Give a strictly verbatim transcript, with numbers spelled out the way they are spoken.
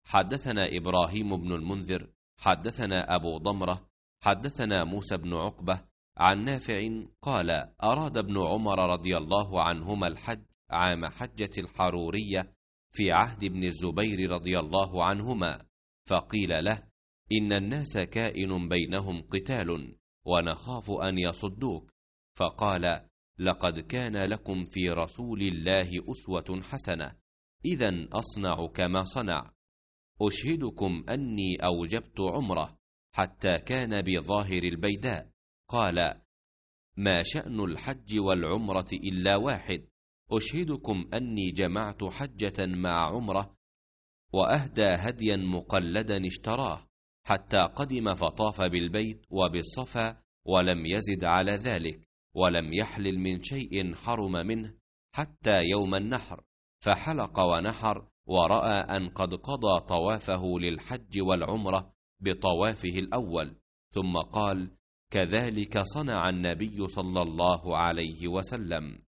حدثنا إبراهيم بن المنذر حدثنا أبو ضمرة حدثنا موسى بن عقبة عن نافع قال: أراد ابن عمر رضي الله عنهما الحج عام حجة الحرورية في عهد ابن الزبير رضي الله عنهما، فقيل له: إن الناس كائن بينهم قتال ونخاف أن يصدوك، فقال: لقد كان لكم في رسول الله أسوة حسنة، إذن أصنع كما صنع. أشهدكم أني أوجبت عمره حتى كان بظاهر البيداء. قال: ما شأن الحج والعمرة إلا واحد. أشهدكم أني جمعت حجة مع عمرة، وأهدى هديا مقلدا اشتراه حتى قدم فطاف بالبيت وبالصفا، ولم يزد على ذلك، ولم يحلل من شيء حرم منه حتى يوم النحر، فحلق ونحر، ورأى أن قد قضى طوافه للحج والعمرة بطوافه الأول، ثم قال: كذلك صنع النبي صلى الله عليه وسلم.